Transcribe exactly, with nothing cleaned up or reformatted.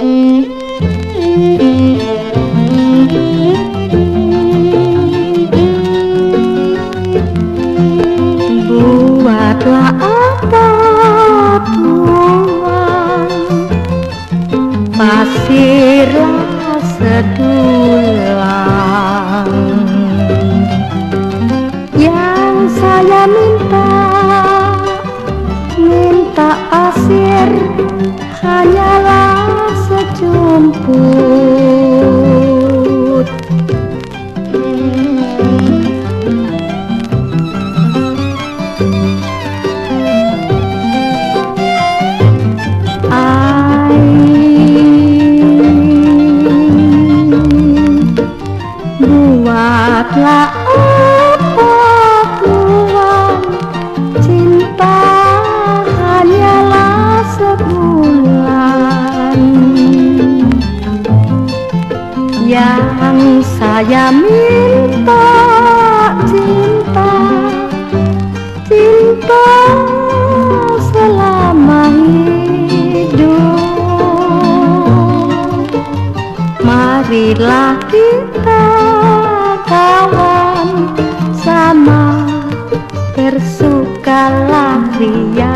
Buatlah apa Tuhan, pasirlah sedulang. Yang saya minta, minta pasir hanyalah sejumput. Buatlah apa Tuhan, cinta hanyalah sebulan. Yang saya minta cinta, cinta selama hidup. Marilah kita kawan, sama bersukalah ria.